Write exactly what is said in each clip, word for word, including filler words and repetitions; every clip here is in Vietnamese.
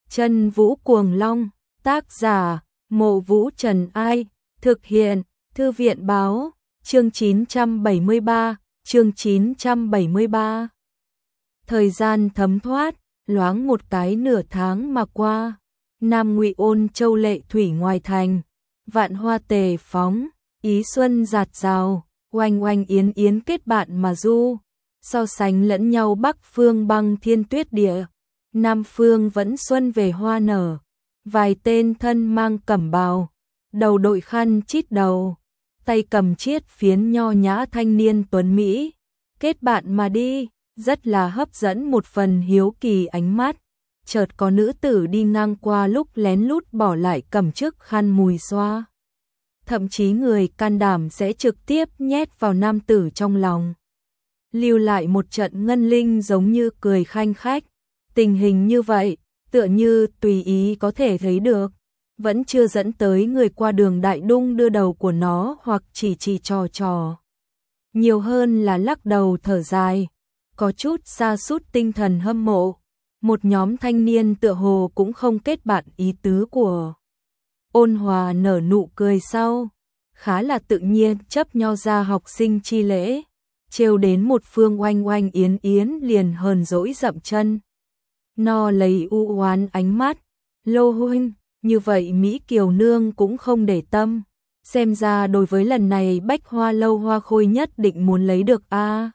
Chân Vũ Cuồng Long, tác giả, Mộ Vũ Trần Ai, thực hiện, Thư viện Báo, chương chín trăm bảy mươi ba, chương chín trăm bảy mươi ba. Thời gian thấm thoát, loáng một cái nửa tháng mà qua, Nam Ngụy Ôn Châu lệ thủy ngoài thành, vạn hoa tề phóng, ý xuân giạt rào, oanh oanh yến yến kết bạn mà du, so sánh lẫn nhau Bắc phương băng thiên tuyết địa, Nam phương vẫn xuân về hoa nở, vài tên thân mang cẩm bào, đầu đội khăn chít đầu, tay cầm chiết phiến nho nhã thanh niên tuấn Mỹ, kết bạn mà đi, rất là hấp dẫn một phần hiếu kỳ ánh mắt. Chợt có nữ tử đi ngang qua lúc lén lút bỏ lại cầm chiếc khăn mùi xoa. Thậm chí người can đảm sẽ trực tiếp nhét vào nam tử trong lòng. Lưu lại một trận ngân linh giống như cười khanh khách. Tình hình như vậy, tựa như tùy ý có thể thấy được. Vẫn chưa dẫn tới người qua đường đại đung đưa đầu của nó hoặc chỉ chỉ trò trò. Nhiều hơn là lắc đầu thở dài. Có chút sa sút tinh thần hâm mộ. Một nhóm thanh niên tựa hồ cũng không kết bạn ý tứ của. Ôn Hòa nở nụ cười sau, khá là tự nhiên chấp nho ra học sinh chi lễ, trêu đến một phương oanh oanh yến yến liền hờn dỗi dậm chân. No lấy u oán ánh mắt, Lô huynh, như vậy Mỹ Kiều Nương cũng không để tâm, xem ra đối với lần này Bách Hoa Lâu Hoa Khôi nhất định muốn lấy được a. À.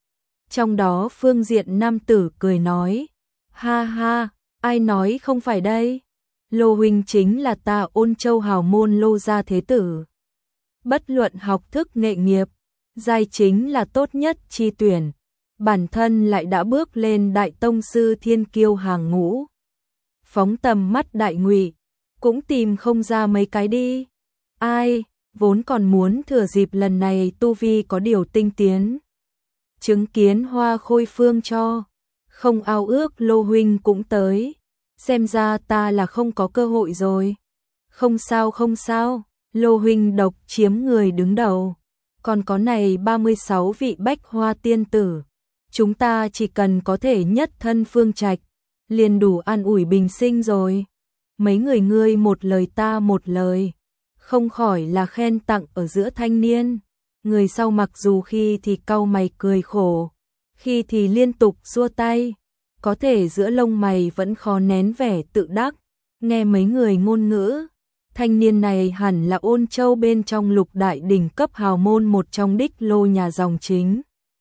Trong đó phương diện nam tử cười nói, ha ha, ai nói không phải đây? Lô huynh chính là ta Ôn Châu hào môn Lô gia thế tử. Bất luận học thức nghệ nghiệp, giai chính là tốt nhất chi tuyển. Bản thân lại đã bước lên đại tông sư thiên kiêu hàng ngũ. Phóng tầm mắt đại Ngụy, cũng tìm không ra mấy cái đi. Ai, vốn còn muốn thừa dịp lần này tu vi có điều tinh tiến. Chứng kiến Hoa Khôi phương cho. Không ao ước Lô huynh cũng tới, xem ra ta là không có cơ hội rồi. Không sao không sao, Lô huynh độc chiếm người đứng đầu, còn có này ba mươi sáu vị Bách Hoa tiên tử, chúng ta chỉ cần có thể nhất thân phương trạch, liền đủ an ủi bình sinh rồi. Mấy người ngươi một lời ta một lời, không khỏi là khen tặng ở giữa thanh niên. Người sau mặc dù khi thì cau mày cười khổ, khi thì liên tục xua tay, có thể giữa lông mày vẫn khó nén vẻ tự đắc. Nghe mấy người ngôn ngữ, thanh niên này hẳn là Ôn Châu bên trong lục đại đỉnh cấp hào môn một trong đích Lô nhà dòng chính.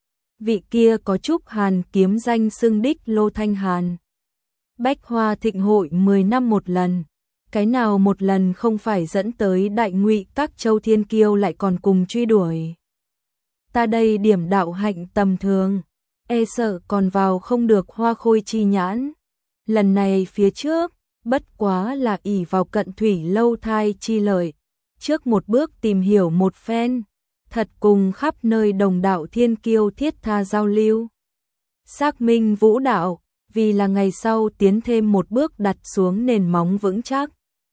Vị kia có Trúc Hàn kiếm danh xưng đích Lô Thanh Hàn. Bách Hoa thịnh hội mười năm một lần, cái nào một lần không phải dẫn tới đại Ngụy các châu thiên kiêu lại còn cùng truy đuổi. Ta đây điểm đạo hạnh tầm thường, e sợ còn vào không được Hoa Khôi chi nhãn. Lần này phía trước, bất quá là ỷ vào Cận Thủy lâu thai chi lợi, trước một bước tìm hiểu một phen, thật cùng khắp nơi đồng đạo thiên kiêu thiết tha giao lưu. Xác minh vũ đạo, vì là ngày sau tiến thêm một bước đặt xuống nền móng vững chắc.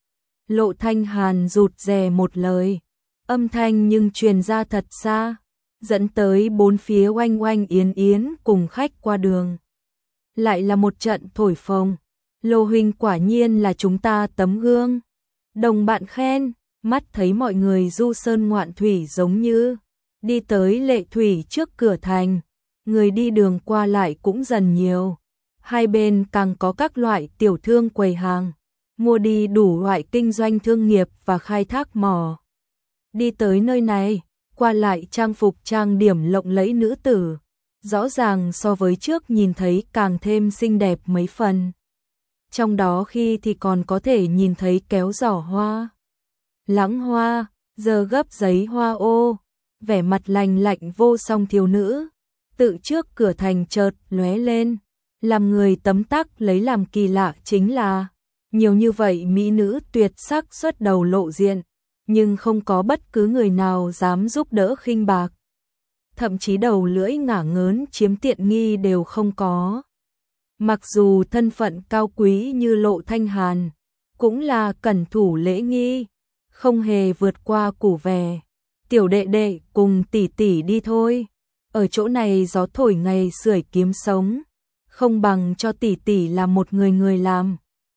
Lộ Thanh Hàn rụt rè một lời, âm thanh nhưng truyền ra thật xa, dẫn tới bốn phía oanh oanh yến yến cùng khách qua đường. Lại là một trận thổi phồng, Lô huynh quả nhiên là chúng ta tấm gương. Đồng bạn khen, mắt thấy mọi người du sơn ngoạn thủy giống như đi tới lệ thủy trước cửa thành, người đi đường qua lại cũng dần nhiều. Hai bên càng có các loại tiểu thương quầy hàng, mua đi đủ loại kinh doanh thương nghiệp và khai thác mỏ. Đi tới nơi này, qua lại trang phục trang điểm lộng lẫy nữ tử, rõ ràng so với trước nhìn thấy càng thêm xinh đẹp mấy phần. Trong đó khi thì còn có thể nhìn thấy kéo giỏ hoa, lắng hoa, giờ gấp giấy hoa ô, vẻ mặt lành lạnh vô song thiếu nữ, tự trước cửa thành chợt lóe lên, làm người tấm tắc lấy làm kỳ lạ chính là, nhiều như vậy mỹ nữ tuyệt sắc xuất đầu lộ diện, nhưng không có bất cứ người nào dám giúp đỡ khinh bạc. Thậm chí đầu lưỡi ngả ngớn chiếm tiện nghi đều không có. Mặc dù thân phận cao quý như Lộ Thanh Hàn, cũng là cẩn thủ lễ nghi, không hề vượt qua củ vẻ. Tiểu đệ đệ cùng tỷ tỷ đi thôi, ở chỗ này gió thổi ngày sưởi kiếm sống, không bằng cho tỷ tỷ là một người người làm,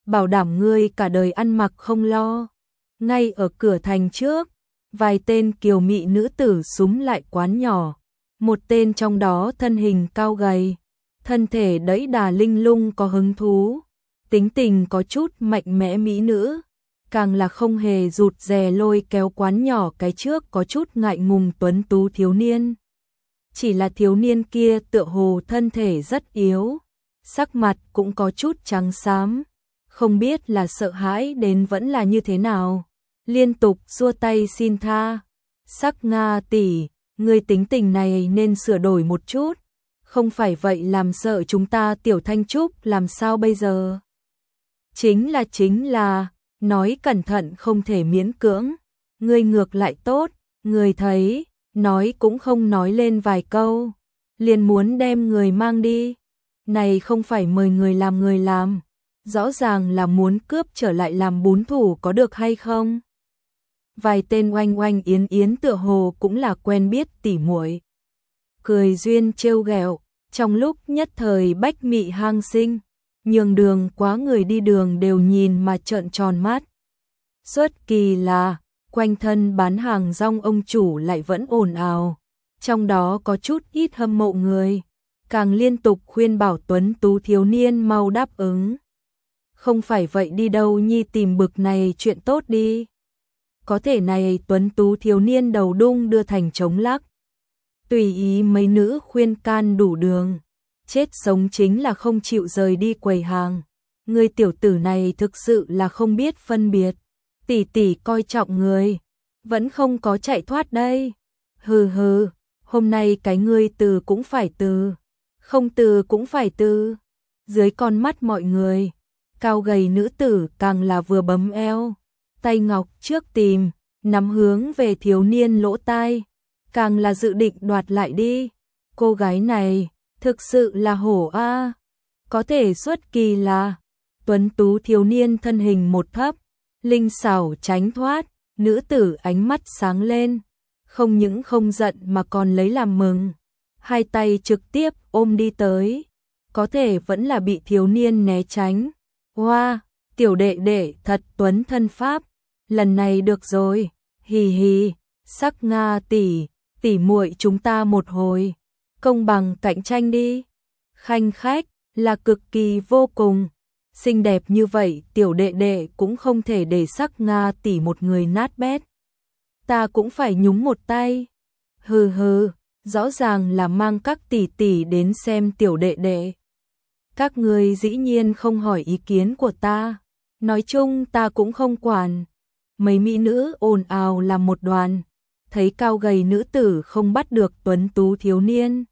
bảo đảm ngươi cả đời ăn mặc không lo. Ngay ở cửa thành trước, vài tên kiều mị nữ tử súm lại quán nhỏ, một tên trong đó thân hình cao gầy, thân thể đẫy đà linh lung có hứng thú, tính tình có chút mạnh mẽ mỹ nữ, càng là không hề rụt rè lôi kéo quán nhỏ cái trước có chút ngại ngùng tuấn tú thiếu niên. Chỉ là thiếu niên kia tựa hồ thân thể rất yếu, sắc mặt cũng có chút trắng xám, không biết là sợ hãi đến vẫn là như thế nào, liên tục xua tay xin tha. Sắc Nga tỷ, người tính tình này nên sửa đổi một chút, không phải vậy làm sợ chúng ta Tiểu Thanh Trúc làm sao bây giờ? Chính là chính là, nói cẩn thận không thể miễn cưỡng, ngươi ngược lại tốt, người thấy, nói cũng không nói lên vài câu, liền muốn đem người mang đi. Này không phải mời người làm người làm, rõ ràng là muốn cướp trở lại làm bún thủ có được hay không? Vài tên oanh oanh yến yến tựa hồ cũng là quen biết tỉ muội, cười duyên trêu ghẹo, trong lúc nhất thời bách mị hang sinh, nhường đường quá người đi đường đều nhìn mà trợn tròn mắt. Xuất kỳ là, quanh thân bán hàng rong ông chủ lại vẫn ồn ào, trong đó có chút ít hâm mộ người, càng liên tục khuyên bảo tuấn tú thiếu niên mau đáp ứng. Không phải vậy đi đâu nhi tìm bực này chuyện tốt đi. Có thể này tuấn tú thiếu niên đầu đung đưa thành trống lắc. Tùy ý mấy nữ khuyên can đủ đường, chết sống chính là không chịu rời đi quầy hàng. Người tiểu tử này thực sự là không biết phân biệt, tỷ tỷ coi trọng người, vẫn không có chạy thoát đây. Hừ hừ, hôm nay cái ngươi từ cũng phải từ, không từ cũng phải từ. Dưới con mắt mọi người, cao gầy nữ tử càng là vừa bấm eo, tay ngọc trước tìm, nắm hướng về thiếu niên lỗ tai, càng là dự định đoạt lại đi. Cô gái này, thực sự là hổ a. Có thể xuất kỳ là, tuấn tú thiếu niên thân hình một thấp, linh xảo tránh thoát, nữ tử ánh mắt sáng lên, không những không giận mà còn lấy làm mừng, hai tay trực tiếp ôm đi tới, có thể vẫn là bị thiếu niên né tránh. Hoa, wow, tiểu đệ đệ thật tuấn thân pháp, lần này được rồi, hì hì, Sắc Nga tỷ, tỷ muội chúng ta một hồi, công bằng cạnh tranh đi. Khanh khách, là cực kỳ vô cùng, xinh đẹp như vậy tiểu đệ đệ cũng không thể để Sắc Nga tỷ một người nát bét. Ta cũng phải nhúng một tay. Hừ hừ, rõ ràng là mang các tỷ tỷ đến xem tiểu đệ đệ. Các người dĩ nhiên không hỏi ý kiến của ta, nói chung ta cũng không quản. Mấy mỹ nữ ồn ào làm một đoàn, thấy cao gầy nữ tử không bắt được tuấn tú thiếu niên,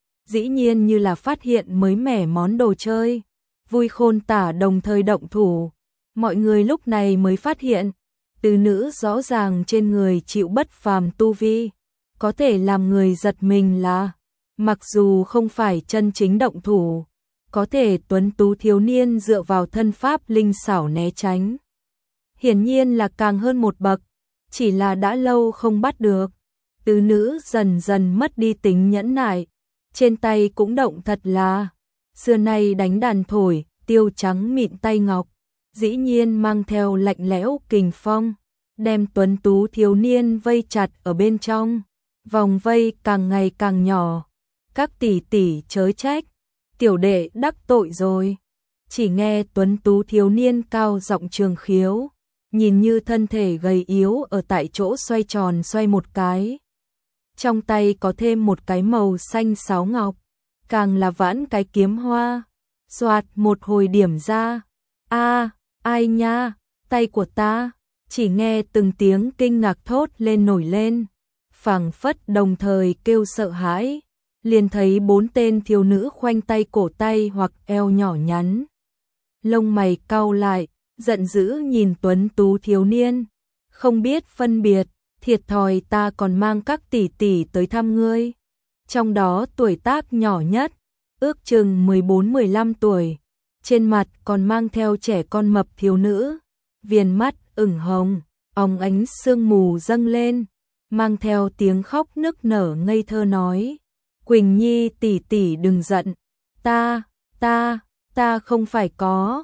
dĩ nhiên như là phát hiện mới mẻ món đồ chơi, vui khôn tả đồng thời động thủ. Mọi người lúc này mới phát hiện, từ nữ rõ ràng trên người chịu bất phàm tu vi, có thể làm người giật mình là, mặc dù không phải chân chính động thủ, có thể tuấn tú thiếu niên dựa vào thân pháp linh xảo né tránh, hiển nhiên là càng hơn một bậc, chỉ là đã lâu không bắt được. Tứ nữ dần dần mất đi tính nhẫn nại, trên tay cũng động thật là, xưa nay đánh đàn thổi, tiêu trắng mịn tay ngọc, dĩ nhiên mang theo lạnh lẽo kình phong, đem tuấn tú thiếu niên vây chặt ở bên trong, vòng vây càng ngày càng nhỏ. Các tỷ tỷ chớ trách, tiểu đệ đắc tội rồi. Chỉ nghe tuấn tú thiếu niên cao giọng trường khiếu, nhìn như thân thể gầy yếu ở tại chỗ xoay tròn xoay một cái. Trong tay có thêm một cái màu xanh sáo ngọc, càng là vãn cái kiếm hoa, xoạt một hồi điểm ra. A, ai nha, tay của ta, chỉ nghe từng tiếng kinh ngạc thốt lên nổi lên, phảng phất đồng thời kêu sợ hãi, liền thấy bốn tên thiếu nữ khoanh tay cổ tay hoặc eo nhỏ nhắn. Lông mày cau lại, giận dữ nhìn tuấn tú thiếu niên, không biết phân biệt, thiệt thòi ta còn mang các tỷ tỷ tới thăm ngươi. Trong đó tuổi tác nhỏ nhất, ước chừng mười bốn mười lăm tuổi, trên mặt còn mang theo trẻ con mập thiếu nữ, viền mắt ửng hồng, óng ánh sương mù dâng lên, mang theo tiếng khóc nức nở ngây thơ nói: Quỳnh Nhi tỷ tỷ đừng giận, ta, ta, ta không phải có. Tuấn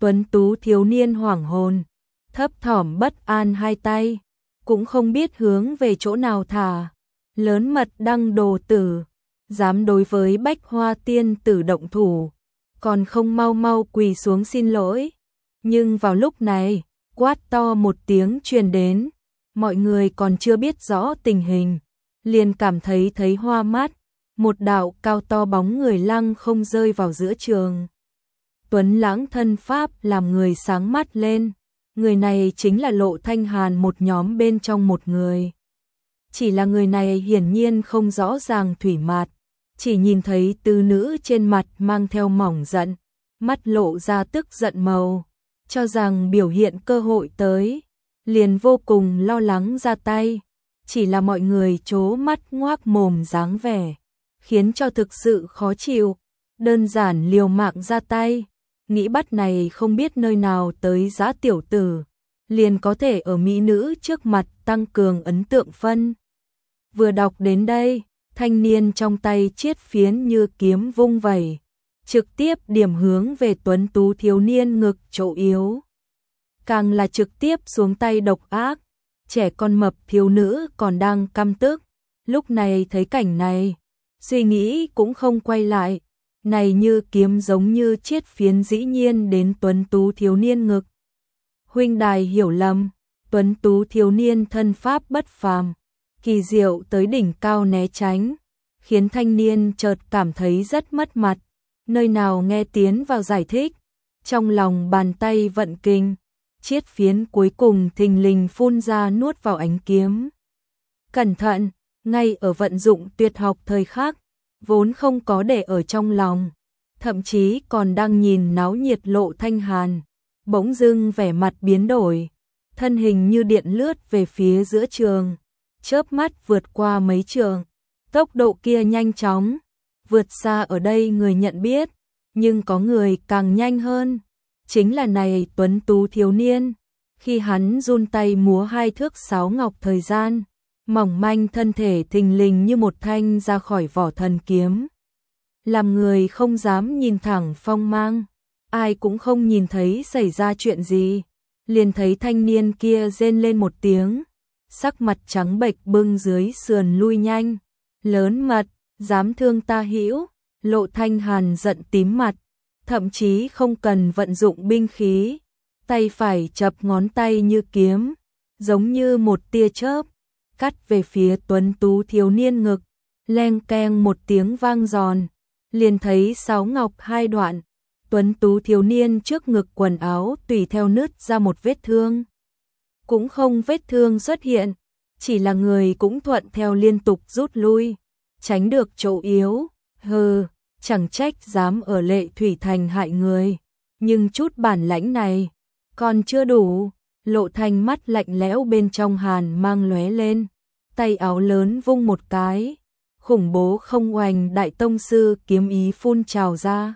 Tuấn tú thiếu niên hoảng hồn, thấp thỏm bất an hai tay, cũng không biết hướng về chỗ nào thả. Lớn mật đăng đồ tử, dám đối với Bách Hoa tiên tử động thủ, còn không mau mau quỳ xuống xin lỗi. Nhưng vào lúc này, quát to một tiếng truyền đến, mọi người còn chưa biết rõ tình hình, liền cảm thấy thấy hoa mắt, một đạo cao to bóng người lăng không rơi vào giữa trường. Tuấn lãng thân pháp làm người sáng mắt lên, người này chính là Lộ Thanh Hàn, một nhóm bên trong một người. Chỉ là người này hiển nhiên không rõ ràng thủy mạt, chỉ nhìn thấy tứ nữ trên mặt mang theo mỏng giận, mắt lộ ra tức giận màu, cho rằng biểu hiện cơ hội tới, liền vô cùng lo lắng ra tay, chỉ là mọi người trố mắt ngoác mồm dáng vẻ, khiến cho thực sự khó chịu, đơn giản liều mạng ra tay, nghĩ bắt này không biết nơi nào tới giá tiểu tử, liền có thể ở mỹ nữ trước mặt tăng cường ấn tượng phân. Vừa đọc đến đây, thanh niên trong tay chiết phiến như kiếm vung vẩy, trực tiếp điểm hướng về tuấn tú thiếu niên ngực chỗ yếu. Càng là trực tiếp xuống tay độc ác, trẻ con mập thiếu nữ còn đang căm tức, lúc này thấy cảnh này, suy nghĩ cũng không quay lại, này như kiếm giống như chiết phiến dĩ nhiên đến tuấn tú thiếu niên ngực. Huynh đài hiểu lầm, tuấn tú thiếu niên thân pháp bất phàm, kỳ diệu tới đỉnh cao né tránh, khiến thanh niên chợt cảm thấy rất mất mặt, nơi nào nghe tiến vào giải thích, trong lòng bàn tay vận kinh, chiết phiến cuối cùng thình lình phun ra nuốt vào ánh kiếm. Cẩn thận, ngay ở vận dụng tuyệt học thời khắc, vốn không có để ở trong lòng, thậm chí còn đang nhìn náo nhiệt Lộ Thanh Hàn, bỗng dưng vẻ mặt biến đổi, thân hình như điện lướt về phía giữa trường, chớp mắt vượt qua mấy trường, tốc độ kia nhanh chóng, vượt xa ở đây người nhận biết, nhưng có người càng nhanh hơn, chính là này tuấn tú thiếu niên, khi hắn run tay múa hai thước sáo ngọc thời gian, mỏng manh thân thể thình lình như một thanh ra khỏi vỏ thần kiếm, làm người không dám nhìn thẳng phong mang, ai cũng không nhìn thấy xảy ra chuyện gì, liền thấy thanh niên kia rên lên một tiếng, sắc mặt trắng bệch bưng dưới sườn lui nhanh, lớn mật, dám thương ta hữu. Lộ Thanh Hàn giận tím mặt, thậm chí không cần vận dụng binh khí, tay phải chập ngón tay như kiếm, giống như một tia chớp, cắt về phía tuấn tú thiếu niên ngực, leng keng một tiếng vang giòn, liền thấy sáo ngọc hai đoạn, tuấn tú thiếu niên trước ngực quần áo tùy theo nứt ra một vết thương. Cũng không vết thương xuất hiện, chỉ là người cũng thuận theo liên tục rút lui, tránh được chỗ yếu, hừ, chẳng trách dám ở Lệ Thủy Thành hại người, nhưng chút bản lãnh này còn chưa đủ. Lộ Thanh mắt lạnh lẽo bên trong hàn mang lóe lên, tay áo lớn vung một cái, khủng bố không oanh đại tông sư kiếm ý phun trào ra.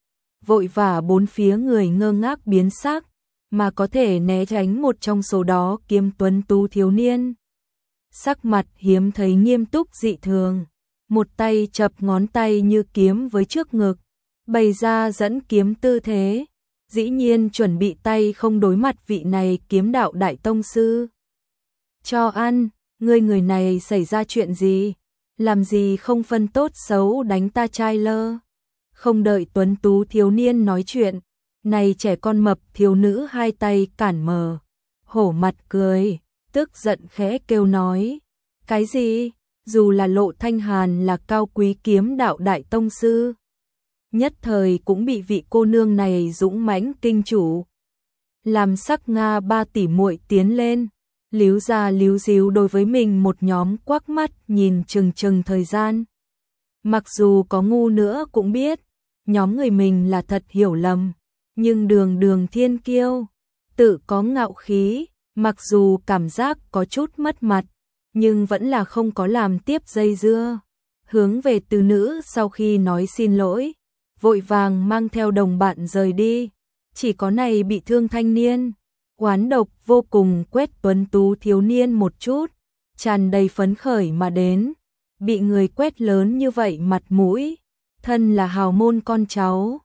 Vội vã bốn phía người ngơ ngác biến sắc, mà có thể né tránh một trong số đó kiếm tuấn tú thiếu niên. Sắc mặt hiếm thấy nghiêm túc dị thường, một tay chập ngón tay như kiếm với trước ngực, bày ra dẫn kiếm tư thế, dĩ nhiên chuẩn bị tay không đối mặt vị này kiếm đạo đại tông sư. Cho ăn, ngươi người này xảy ra chuyện gì? Làm gì không phân tốt xấu đánh ta trai lơ? Không đợi tuấn tú thiếu niên nói chuyện, này trẻ con mập thiếu nữ hai tay cản mờ, hổ mặt cười, tức giận khẽ kêu nói, cái gì? Dù là Lộ Thanh Hàn là cao quý kiếm đạo đại tông sư, nhất thời cũng bị vị cô nương này dũng mãnh kinh chủ. Làm sắc Nga ba tỷ muội tiến lên, líu ra líu díu đối với mình một nhóm quắc mắt nhìn chừng chừng thời gian. Mặc dù có ngu nữa cũng biết, nhóm người mình là thật hiểu lầm, nhưng đường đường thiên kiêu, tự có ngạo khí, mặc dù cảm giác có chút mất mặt, nhưng vẫn là không có làm tiếp dây dưa. Hướng về từ nữ sau khi nói xin lỗi, vội vàng mang theo đồng bạn rời đi, chỉ có này bị thương thanh niên, oán độc vô cùng quét tuấn tú thiếu niên một chút, tràn đầy phấn khởi mà đến, bị người quét lớn như vậy mặt mũi, thân là hào môn con cháu,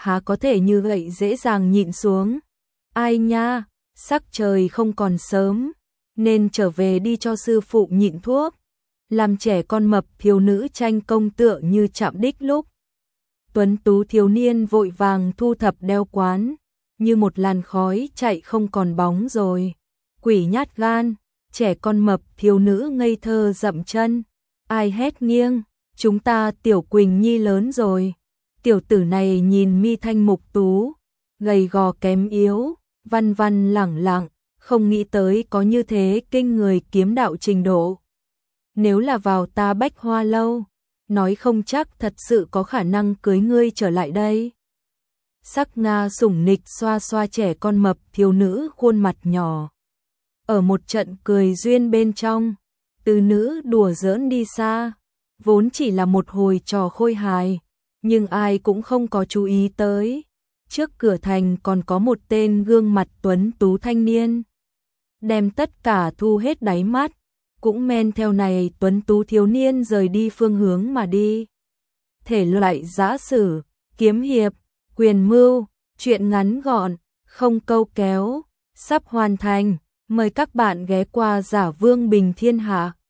há có thể như vậy dễ dàng nhịn xuống. Ai nha, sắc trời không còn sớm, nên trở về đi cho sư phụ nhịn thuốc. Làm trẻ con mập thiếu nữ tranh công tựa như chạm đích lúc. Tuấn tú thiếu niên vội vàng thu thập đeo quán, như một làn khói chạy không còn bóng rồi. Quỷ nhát gan, trẻ con mập thiếu nữ ngây thơ dậm chân. Ai hét nghiêng, chúng ta Tiểu Quỳnh Nhi lớn rồi. Tiểu tử này nhìn mi thanh mục tú, gầy gò kém yếu, văn văn lẳng lặng, không nghĩ tới có như thế kinh người kiếm đạo trình độ. Nếu là vào ta Bách Hoa lâu, nói không chắc thật sự có khả năng cưới ngươi trở lại đây. Sắc Nga sủng nịch xoa xoa trẻ con mập thiếu nữ khuôn mặt nhỏ. Ở một trận cười duyên bên trong, từ nữ đùa giỡn đi xa, vốn chỉ là một hồi trò khôi hài, nhưng ai cũng không có chú ý tới. Trước cửa thành còn có một tên gương mặt tuấn tú thanh niên, đem tất cả thu hết đáy mắt, cũng men theo này tuấn tú thiếu niên rời đi phương hướng mà đi. Thể loại giã sử, kiếm hiệp, quyền mưu, truyện ngắn gọn, không câu kéo, sắp hoàn thành. Mời các bạn ghé qua Giả Vương Bình Thiên Hạ.